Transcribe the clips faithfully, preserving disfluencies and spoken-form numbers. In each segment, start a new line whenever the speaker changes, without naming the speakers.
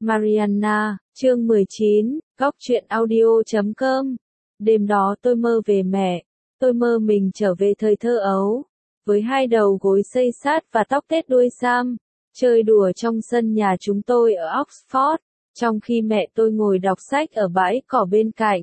Mariana, chương mười chín, góc truyện audio chấm com. Đêm đó tôi mơ về mẹ, tôi mơ mình trở về thời thơ ấu, với hai đầu gối xây sát và tóc tết đuôi sam, chơi đùa trong sân nhà chúng tôi ở Oxford, trong khi mẹ tôi ngồi đọc sách ở bãi cỏ bên cạnh.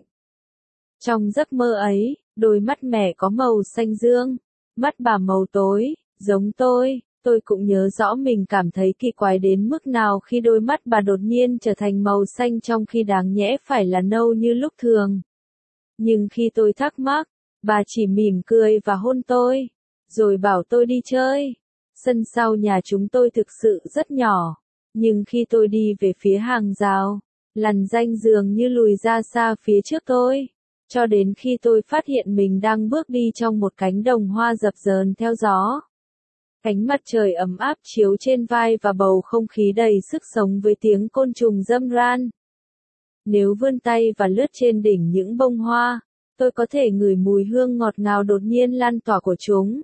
Trong giấc mơ ấy, đôi mắt mẹ có màu xanh dương, mắt bà màu tối, giống tôi. Tôi cũng nhớ rõ mình cảm thấy kỳ quái đến mức nào khi đôi mắt bà đột nhiên trở thành màu xanh trong khi đáng nhẽ phải là nâu như lúc thường. Nhưng khi tôi thắc mắc, bà chỉ mỉm cười và hôn tôi, rồi bảo tôi đi chơi. Sân sau nhà chúng tôi thực sự rất nhỏ, nhưng khi tôi đi về phía hàng rào, lằn ranh dường như lùi ra xa phía trước tôi, cho đến khi tôi phát hiện mình đang bước đi trong một cánh đồng hoa dập dờn theo gió. Ánh mặt trời ấm áp chiếu trên vai và bầu không khí đầy sức sống với tiếng côn trùng râm ran. Nếu vươn tay và lướt trên đỉnh những bông hoa, tôi có thể ngửi mùi hương ngọt ngào đột nhiên lan tỏa của chúng.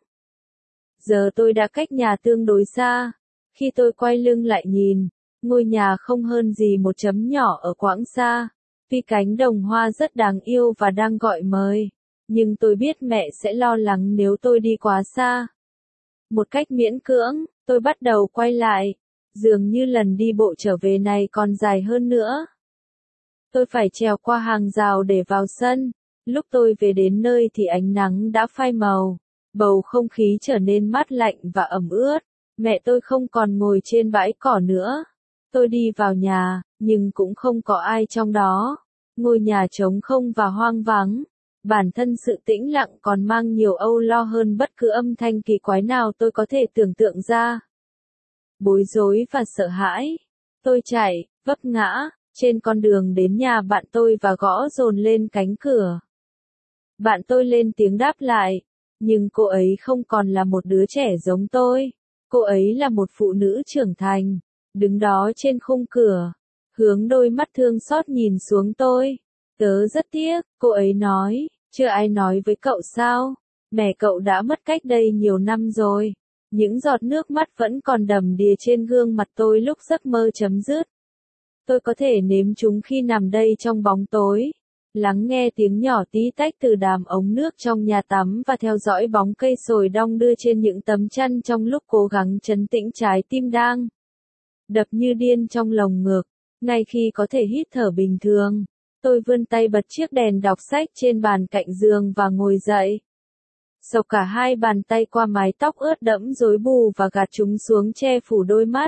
Giờ tôi đã cách nhà tương đối xa. Khi tôi quay lưng lại nhìn, ngôi nhà không hơn gì một chấm nhỏ ở quãng xa. Vì cánh đồng hoa rất đáng yêu và đang gọi mời. Nhưng tôi biết mẹ sẽ lo lắng nếu tôi đi quá xa. Một cách miễn cưỡng, tôi bắt đầu quay lại. Dường như lần đi bộ trở về này còn dài hơn nữa. Tôi phải trèo qua hàng rào để vào sân. Lúc tôi về đến nơi thì ánh nắng đã phai màu. Bầu không khí trở nên mát lạnh và ẩm ướt. Mẹ tôi không còn ngồi trên bãi cỏ nữa. Tôi đi vào nhà, nhưng cũng không có ai trong đó. Ngôi nhà trống không và hoang vắng. Bản thân sự tĩnh lặng còn mang nhiều âu lo hơn bất cứ âm thanh kỳ quái nào tôi có thể tưởng tượng ra. Bối rối và sợ hãi. Tôi chạy, vấp ngã, trên con đường đến nhà bạn tôi và gõ dồn lên cánh cửa. Bạn tôi lên tiếng đáp lại, nhưng cô ấy không còn là một đứa trẻ giống tôi. Cô ấy là một phụ nữ trưởng thành, đứng đó trên khung cửa, hướng đôi mắt thương xót nhìn xuống tôi. Tớ rất tiếc, cô ấy nói. Chưa ai nói với cậu sao? Mẹ cậu đã mất cách đây nhiều năm rồi. Những giọt nước mắt vẫn còn đầm đìa trên gương mặt tôi lúc giấc mơ chấm dứt. Tôi có thể nếm chúng khi nằm đây trong bóng tối, lắng nghe tiếng nhỏ tí tách từ đàm ống nước trong nhà tắm và theo dõi bóng cây sồi đong đưa trên những tấm chăn trong lúc cố gắng trấn tĩnh trái tim đang đập như điên trong lồng ngực. Ngay khi có thể hít thở bình thường, tôi vươn tay bật chiếc đèn đọc sách trên bàn cạnh giường và ngồi dậy. Xộc cả hai bàn tay qua mái tóc ướt đẫm rối bù và gạt chúng xuống che phủ đôi mắt.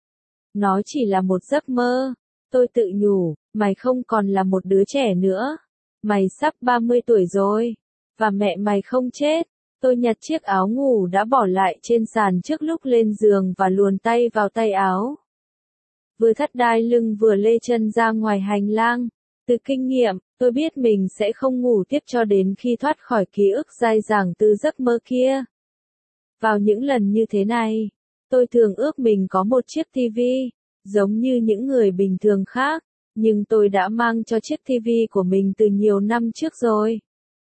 Nó chỉ là một giấc mơ. Tôi tự nhủ, mày không còn là một đứa trẻ nữa. Mày sắp ba mươi tuổi rồi. Và mẹ mày không chết. Tôi nhặt chiếc áo ngủ đã bỏ lại trên sàn trước lúc lên giường và luồn tay vào tay áo. Vừa thắt đai lưng vừa lê chân ra ngoài hành lang. Từ kinh nghiệm, tôi biết mình sẽ không ngủ tiếp cho đến khi thoát khỏi ký ức dai dẳng từ giấc mơ kia. Vào những lần như thế này, tôi thường ước mình có một chiếc tivi, giống như những người bình thường khác, nhưng tôi đã mang cho chiếc tivi của mình từ nhiều năm trước rồi.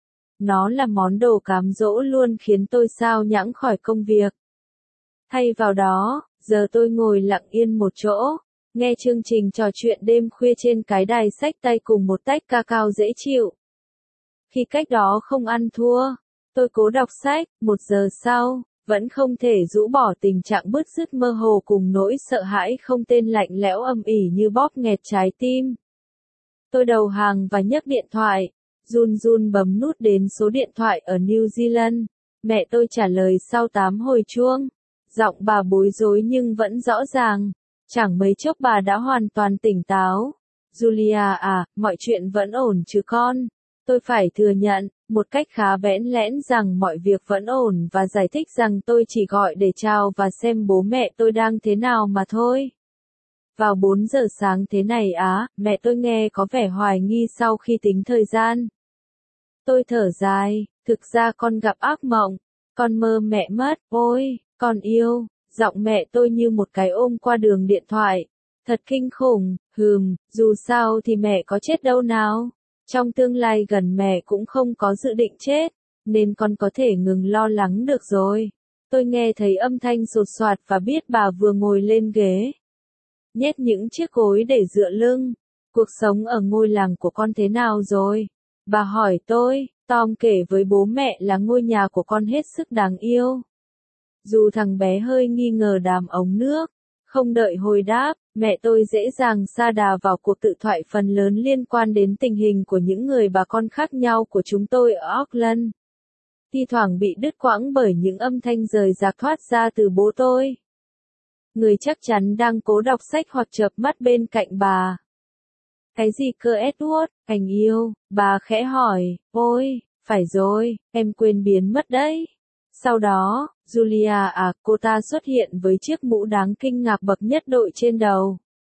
Nó là món đồ cám dỗ luôn khiến tôi xao nhãng khỏi công việc. Thay vào đó, giờ tôi ngồi lặng yên một chỗ, nghe chương trình trò chuyện đêm khuya trên cái đài xách tay cùng một tách cacao dễ chịu. Khi cách đó không ăn thua, tôi cố đọc sách. Một giờ sau, vẫn không thể rũ bỏ tình trạng bứt rứt mơ hồ cùng nỗi sợ hãi không tên lạnh lẽo âm ỉ như bóp nghẹt trái tim. Tôi đầu hàng và nhấc điện thoại, run run bấm nút đến số điện thoại ở New Zealand. Mẹ tôi trả lời sau tám hồi chuông. Giọng bà bối rối nhưng vẫn rõ ràng. Chẳng mấy chốc bà đã hoàn toàn tỉnh táo. Julia à, mọi chuyện vẫn ổn chứ con? Tôi phải thừa nhận, một cách khá bẽn lẽn rằng mọi việc vẫn ổn và giải thích rằng tôi chỉ gọi để chào và xem bố mẹ tôi đang thế nào mà thôi. Vào bốn giờ sáng thế này á, mẹ tôi nghe có vẻ hoài nghi sau khi tính thời gian. Tôi thở dài, thực ra con gặp ác mộng, con mơ mẹ mất, ôi, con yêu. Giọng mẹ tôi như một cái ôm qua đường điện thoại. Thật kinh khủng, hừm, dù sao thì mẹ có chết đâu nào. Trong tương lai gần mẹ cũng không có dự định chết, nên con có thể ngừng lo lắng được rồi. Tôi nghe thấy âm thanh sột soạt và biết bà vừa ngồi lên ghế. nhét những chiếc gối để dựa lưng. Cuộc sống ở ngôi làng của con thế nào rồi? Bà hỏi tôi. Tom kể với bố mẹ là ngôi nhà của con hết sức đáng yêu. Dù thằng bé hơi nghi ngờ đám ống nước, không đợi hồi đáp, mẹ tôi dễ dàng sa đà vào cuộc tự thoại phần lớn liên quan đến tình hình của những người bà con khác nhau của chúng tôi ở Auckland. Thi thoảng bị đứt quãng bởi những âm thanh rời rạc thoát ra từ bố tôi. Người chắc chắn đang cố đọc sách hoặc chợp mắt bên cạnh bà. Cái gì cơ Edward, anh yêu, bà khẽ hỏi, ôi, phải rồi, em quên biến mất đấy. Sau đó, Julia à, cô ta xuất hiện với chiếc mũ đáng kinh ngạc bậc nhất đội trên đầu.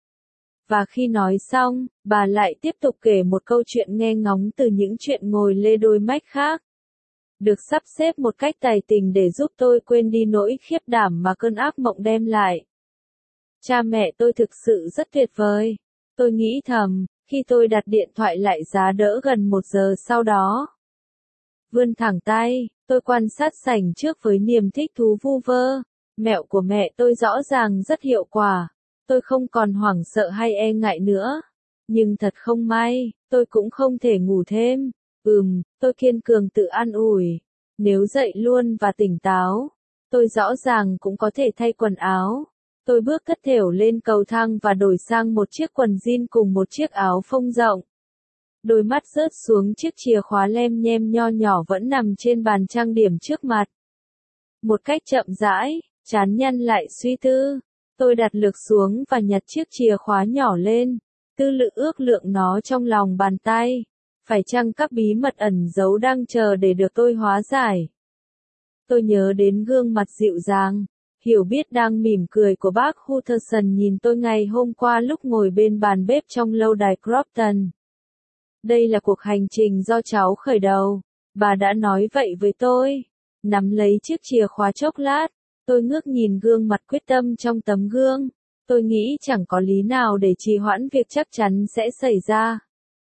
Và khi nói xong, bà lại tiếp tục kể một câu chuyện nghe ngóng từ những chuyện ngồi lê đôi mách khác. Được sắp xếp một cách tài tình để giúp tôi quên đi nỗi khiếp đảm mà cơn ác mộng đem lại. Cha mẹ tôi thực sự rất tuyệt vời. Tôi nghĩ thầm, khi tôi đặt điện thoại lại giá đỡ gần một giờ sau đó. Vươn thẳng tay, tôi quan sát sảnh trước với niềm thích thú vu vơ. Mẹo của mẹ tôi rõ ràng rất hiệu quả. Tôi không còn hoảng sợ hay e ngại nữa. Nhưng thật không may, tôi cũng không thể ngủ thêm. Ừm, tôi kiên cường tự an ủi. Nếu dậy luôn và tỉnh táo, tôi rõ ràng cũng có thể thay quần áo. Tôi bước thất thểu lên cầu thang và đổi sang một chiếc quần jean cùng một chiếc áo phông rộng. Đôi mắt rớt xuống chiếc chìa khóa lem nhem nho nhỏ vẫn nằm trên bàn trang điểm trước mặt. Một cách chậm rãi, trán nhăn lại suy tư. Tôi đặt lược xuống và nhặt chiếc chìa khóa nhỏ lên. Tư lự ước lượng nó trong lòng bàn tay. Phải chăng các bí mật ẩn giấu đang chờ để được tôi hóa giải? Tôi nhớ đến gương mặt dịu dàng, hiểu biết đang mỉm cười của bác Hutterson nhìn tôi ngày hôm qua lúc ngồi bên bàn bếp trong lâu đài Crofton. Đây là cuộc hành trình do cháu khởi đầu, bà đã nói vậy với tôi. Nắm lấy chiếc chìa khóa chốc lát, tôi ngước nhìn gương mặt quyết tâm trong tấm gương. Tôi nghĩ chẳng có lý nào để trì hoãn việc chắc chắn sẽ xảy ra.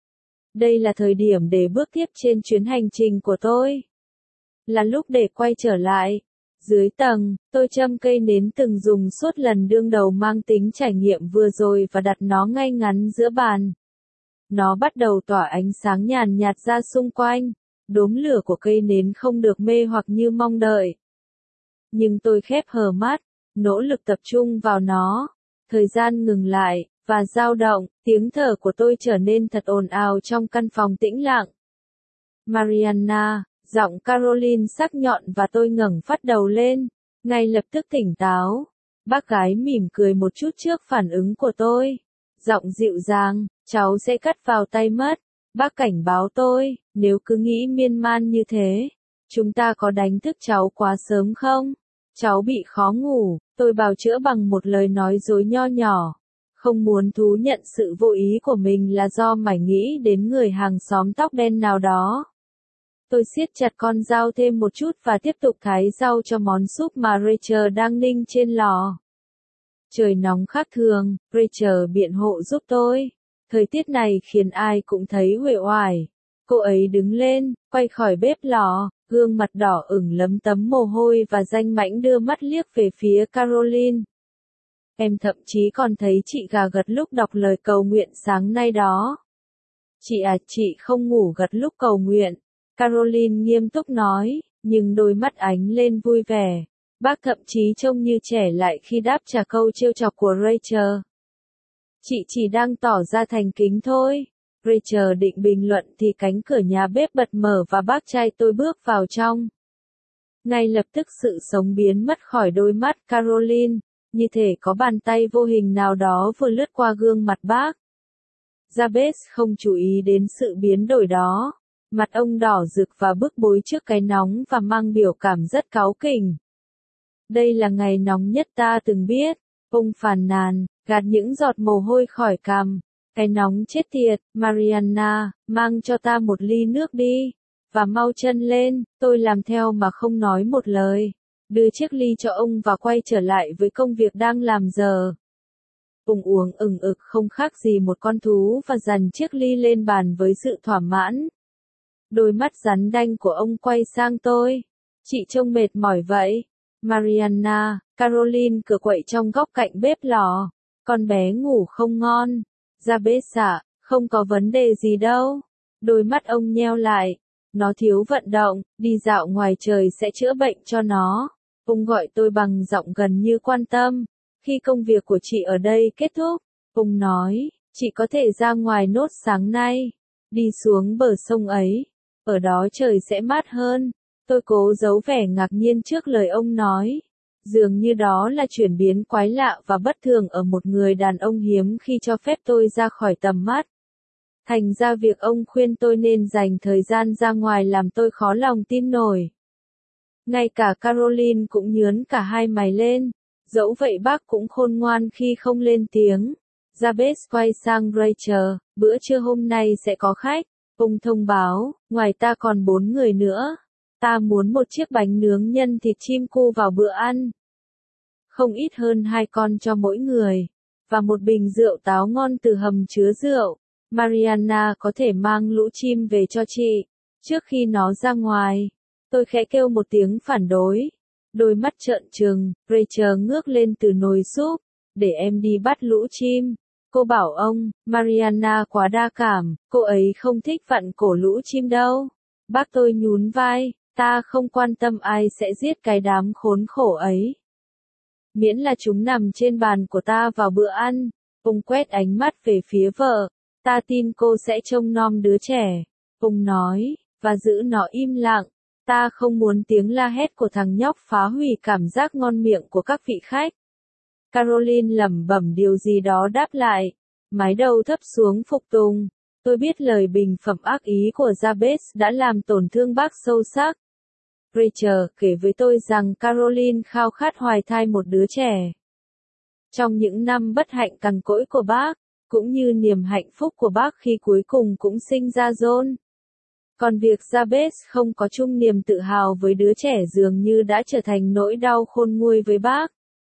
Đây là thời điểm để bước tiếp trên chuyến hành trình của tôi. Là lúc để quay trở lại. Dưới tầng, tôi châm cây nến từng dùng suốt lần đương đầu mang tính trải nghiệm vừa rồi và đặt nó ngay ngắn giữa bàn. Nó bắt đầu tỏa ánh sáng nhàn nhạt ra xung quanh. Đốm lửa của cây nến không được mê hoặc như mong đợi. Nhưng tôi khép hờ mắt, nỗ lực tập trung vào nó. Thời gian ngừng lại, và dao động, tiếng thở của tôi trở nên thật ồn ào trong căn phòng tĩnh lặng. Mariana, giọng Caroline sắc nhọn và tôi ngẩng phát đầu lên, ngay lập tức tỉnh táo. Bác gái mỉm cười một chút trước phản ứng của tôi. Giọng dịu dàng, cháu sẽ cắt vào tay mất. Bác cảnh báo tôi, nếu cứ nghĩ miên man như thế, chúng ta có đánh thức cháu quá sớm không? Cháu bị khó ngủ, tôi bào chữa bằng một lời nói dối nho nhỏ. Không muốn thú nhận sự vô ý của mình là do mải nghĩ đến người hàng xóm tóc đen nào đó. Tôi siết chặt con dao thêm một chút và tiếp tục thái rau cho món súp mà Rachel đang ninh trên lò. Trời nóng khác thường, Rachel biện hộ giúp tôi. Thời tiết này khiến ai cũng thấy uể oải. Cô ấy đứng lên, quay khỏi bếp lò, gương mặt đỏ ửng lấm tấm mồ hôi và danh mãnh đưa mắt liếc về phía Caroline. Em thậm chí còn thấy chị gà gật lúc đọc lời cầu nguyện sáng nay đó. Chị à, chị không ngủ gật lúc cầu nguyện. Caroline nghiêm túc nói, nhưng đôi mắt ánh lên vui vẻ. Bác thậm chí trông như trẻ lại khi đáp trả câu trêu chọc của Rachel. Chị chỉ đang tỏ ra thành kính thôi. Rachel định bình luận thì cánh cửa nhà bếp bật mở và bác trai tôi bước vào trong. Ngay lập tức sự sống biến mất khỏi đôi mắt Caroline, như thể có bàn tay vô hình nào đó vừa lướt qua gương mặt bác. Jabez không chú ý đến sự biến đổi đó. Mặt ông đỏ rực và bức bối trước cái nóng và mang biểu cảm rất cáu kỉnh. Đây là ngày nóng nhất ta từng biết, ông phàn nàn, gạt những giọt mồ hôi khỏi cằm. Cái nóng chết tiệt, Mariana, mang cho ta một ly nước đi. Và mau chân lên, tôi làm theo mà không nói một lời. Đưa chiếc ly cho ông và quay trở lại với công việc đang làm giờ. Ông uống ừng ực không khác gì một con thú và dằn chiếc ly lên bàn với sự thỏa mãn. Đôi mắt rắn đanh của ông quay sang tôi. Chị trông mệt mỏi vậy. Mariana, Caroline cửa quậy trong góc cạnh bếp lò. Con bé ngủ không ngon. Jabez ạ, không có vấn đề gì đâu. Đôi mắt ông nheo lại. Nó thiếu vận động, đi dạo ngoài trời sẽ chữa bệnh cho nó. Ông gọi tôi bằng giọng gần như quan tâm. Khi công việc của chị ở đây kết thúc, ông nói, chị có thể ra ngoài nốt sáng nay. Đi xuống bờ sông ấy. Ở đó trời sẽ mát hơn. Tôi cố giấu vẻ ngạc nhiên trước lời ông nói. Dường như đó là chuyển biến quái lạ và bất thường ở một người đàn ông hiếm khi cho phép tôi ra khỏi tầm mắt. Thành ra việc ông khuyên tôi nên dành thời gian ra ngoài làm tôi khó lòng tin nổi. Ngay cả Caroline cũng nhướng cả hai mày lên. Dẫu vậy bác cũng khôn ngoan khi không lên tiếng. Jabez quay sang Rachel, bữa trưa hôm nay sẽ có khách. Ông thông báo, ngoài ta còn bốn người nữa. Ta muốn một chiếc bánh nướng nhân thịt chim cu vào bữa ăn. Không ít hơn hai con cho mỗi người. Và một bình rượu táo ngon từ hầm chứa rượu. Mariana có thể mang lũ chim về cho chị. Trước khi nó ra ngoài, tôi khẽ kêu một tiếng phản đối. Đôi mắt trợn trừng, Rachel ngước lên từ nồi súp. Để em đi bắt lũ chim. Cô bảo ông, Mariana quá đa cảm, cô ấy không thích vặn cổ lũ chim đâu. Bác tôi nhún vai, ta không quan tâm ai sẽ giết cái đám khốn khổ ấy. Miễn là chúng nằm trên bàn của ta vào bữa ăn. Ông quét ánh mắt về phía vợ. Ta tin cô sẽ trông nom đứa trẻ. Ông nói, và giữ nó im lặng. Ta không muốn tiếng la hét của thằng nhóc phá hủy cảm giác ngon miệng của các vị khách. Caroline lẩm bẩm điều gì đó đáp lại. Mái đầu thấp xuống phục tùng. Tôi biết lời bình phẩm ác ý của Jabez đã làm tổn thương bác sâu sắc. Rachel kể với tôi rằng Caroline khao khát hoài thai một đứa trẻ. Trong những năm bất hạnh cằn cỗi của bác, cũng như niềm hạnh phúc của bác khi cuối cùng cũng sinh ra John. Còn việc Jabez không có chung niềm tự hào với đứa trẻ dường như đã trở thành nỗi đau khôn nguôi với bác.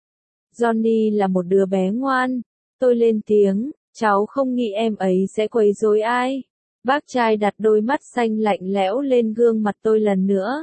Johnny là một đứa bé ngoan. Tôi lên tiếng, cháu không nghĩ em ấy sẽ quấy rối ai. Bác trai đặt đôi mắt xanh lạnh lẽo lên gương mặt tôi lần nữa.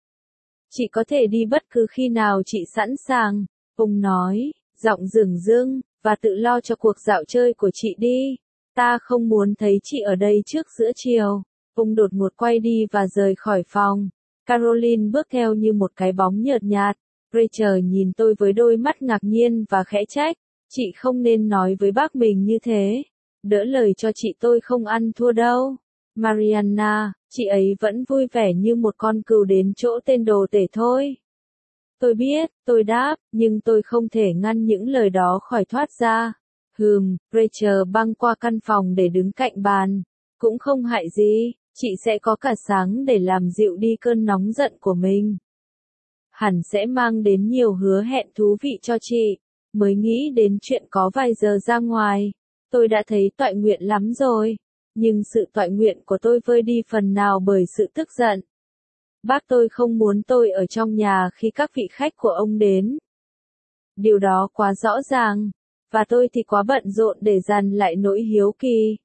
Chị có thể đi bất cứ khi nào chị sẵn sàng, ông nói, giọng dửng dưng, và tự lo cho cuộc dạo chơi của chị đi. Ta không muốn thấy chị ở đây trước giữa chiều. Ông đột ngột quay đi và rời khỏi phòng. Caroline bước theo như một cái bóng nhợt nhạt. Rachel nhìn tôi với đôi mắt ngạc nhiên và khẽ trách. Chị không nên nói với bác mình như thế. Đỡ lời cho chị tôi không ăn thua đâu. Mariana, chị ấy vẫn vui vẻ như một con cừu đến chỗ tên đồ tể thôi. Tôi biết, tôi đáp, nhưng tôi không thể ngăn những lời đó khỏi thoát ra. Hừm, Rachel băng qua căn phòng để đứng cạnh bàn. Cũng không hại gì, chị sẽ có cả sáng để làm dịu đi cơn nóng giận của mình. Hẳn sẽ mang đến nhiều hứa hẹn thú vị cho chị. Mới nghĩ đến chuyện có vài giờ ra ngoài. Tôi đã thấy toại nguyện lắm rồi. Nhưng sự toại nguyện của tôi vơi đi phần nào bởi sự tức giận. Bác tôi không muốn tôi ở trong nhà khi các vị khách của ông đến. Điều đó quá rõ ràng. Và tôi thì quá bận rộn để dằn lại nỗi hiếu kỳ.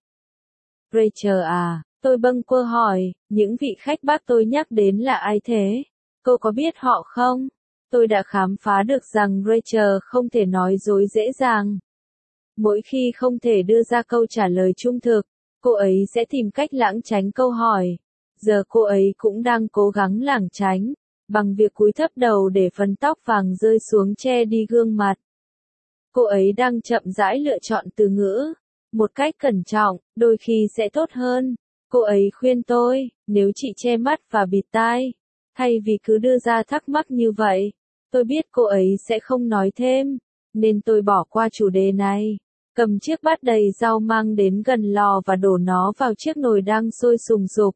Rachel à, tôi bâng quơ hỏi, những vị khách bác tôi nhắc đến là ai thế? Cô có biết họ không? Tôi đã khám phá được rằng Rachel không thể nói dối dễ dàng. Mỗi khi không thể đưa ra câu trả lời trung thực, cô ấy sẽ tìm cách lảng tránh câu hỏi. Giờ cô ấy cũng đang cố gắng lảng tránh, bằng việc cúi thấp đầu để phần tóc vàng rơi xuống che đi gương mặt. Cô ấy đang chậm rãi lựa chọn từ ngữ. Một cách cẩn trọng, đôi khi sẽ tốt hơn. Cô ấy khuyên tôi, nếu chị che mắt và bịt tai, thay vì cứ đưa ra thắc mắc như vậy. Tôi biết cô ấy sẽ không nói thêm, nên tôi bỏ qua chủ đề này. Cầm chiếc bát đầy rau mang đến gần lò và đổ nó vào chiếc nồi đang sôi sùng sục.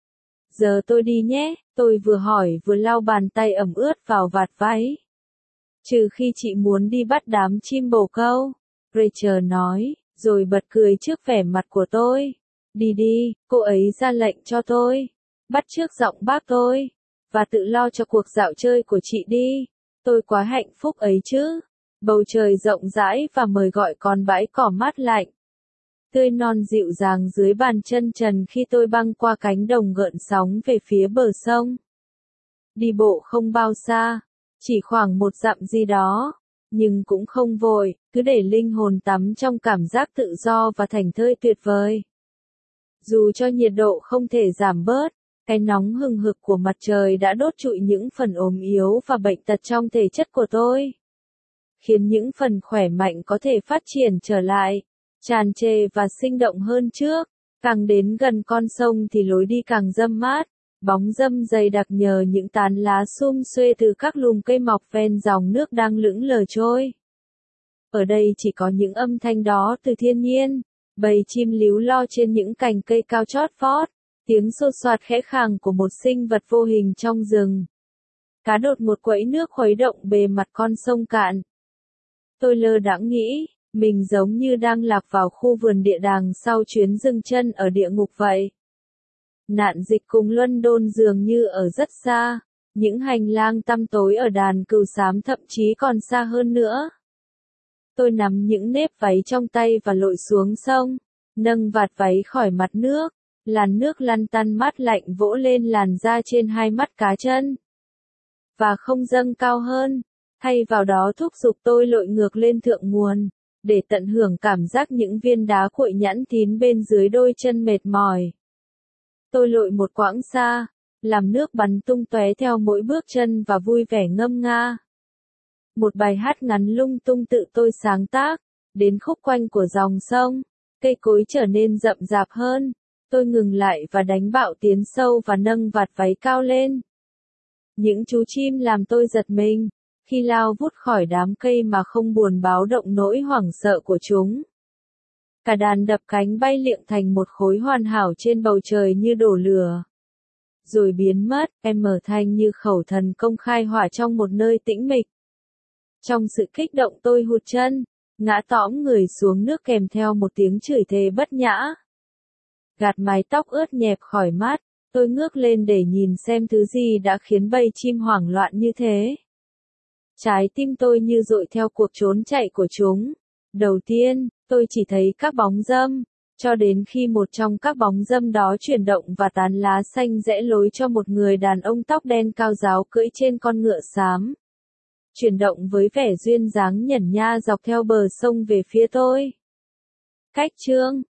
Giờ tôi đi nhé, tôi vừa hỏi vừa lau bàn tay ẩm ướt vào vạt váy. Trừ khi chị muốn đi bắt đám chim bồ câu, Rachel nói, rồi bật cười trước vẻ mặt của tôi. Đi đi, cô ấy ra lệnh cho tôi. Bắt chước giọng bác tôi. Và tự lo cho cuộc dạo chơi của chị đi. Tôi quá hạnh phúc ấy chứ. Bầu trời rộng rãi và mời gọi con bãi cỏ mát lạnh. Tươi non dịu dàng dưới bàn chân trần khi tôi băng qua cánh đồng gợn sóng về phía bờ sông. Đi bộ không bao xa, chỉ khoảng một dặm gì đó. nhưng cũng không vội, cứ để linh hồn tắm trong cảm giác tự do và thảnh thơi tuyệt vời. Dù cho nhiệt độ không thể giảm bớt, cái nóng hừng hực của mặt trời đã đốt trụi những phần ốm yếu và bệnh tật trong thể chất của tôi, khiến những phần khỏe mạnh có thể phát triển trở lại, tràn trề và sinh động hơn trước. Càng đến gần con sông thì lối đi càng râm mát, bóng râm dày đặc nhờ những tán lá sum xuê từ các lùm cây mọc ven dòng nước đang lững lờ trôi. Ở đây chỉ có những âm thanh đó từ thiên nhiên, bầy chim líu lo trên những cành cây cao chót vót, tiếng xô xoạt khẽ khàng của một sinh vật vô hình trong rừng. Cá đột ngột quẫy nước khuấy động bề mặt con sông cạn. Tôi lơ đãng nghĩ, mình giống như đang lạc vào khu vườn địa đàng sau chuyến dừng chân ở địa ngục vậy. Nạn dịch cùng London dường như ở rất xa, những hành lang tăm tối ở đàn cừu xám thậm chí còn xa hơn nữa. Tôi nắm những nếp váy trong tay và lội xuống sông, nâng vạt váy khỏi mặt nước, làn nước lăn tăn mát lạnh vỗ lên làn da trên hai mắt cá chân. Và không dâng cao hơn, thay vào đó thúc giục tôi lội ngược lên thượng nguồn, để tận hưởng cảm giác những viên đá cuội nhẵn thín bên dưới đôi chân mệt mỏi. Tôi lội một quãng xa, làm nước bắn tung tóe theo mỗi bước chân và vui vẻ ngâm nga. Một bài hát ngắn lung tung tự tôi sáng tác, đến khúc quanh của dòng sông, cây cối trở nên rậm rạp hơn, tôi ngừng lại và đánh bạo tiến sâu và nâng vạt váy cao lên. Những chú chim làm tôi giật mình, khi lao vút khỏi đám cây mà không buồn báo động nỗi hoảng sợ của chúng. Cả đàn đập cánh bay liệng thành một khối hoàn hảo trên bầu trời như đổ lửa. Rồi biến mất, em mở thanh như khẩu thần công khai hỏa trong một nơi tĩnh mịch. Trong sự kích động tôi hụt chân, ngã tõm người xuống nước kèm theo một tiếng chửi thề bất nhã. Gạt mái tóc ướt nhẹp khỏi mắt, tôi ngước lên để nhìn xem thứ gì đã khiến bầy chim hoảng loạn như thế. Trái tim tôi như dội theo cuộc trốn chạy của chúng. Đầu tiên, tôi chỉ thấy các bóng râm, cho đến khi một trong các bóng râm đó chuyển động và tán lá xanh rẽ lối cho một người đàn ông tóc đen cao ráo cưỡi trên con ngựa xám. Chuyển động với vẻ duyên dáng nhẩn nha dọc theo bờ sông về phía tôi. Cách chương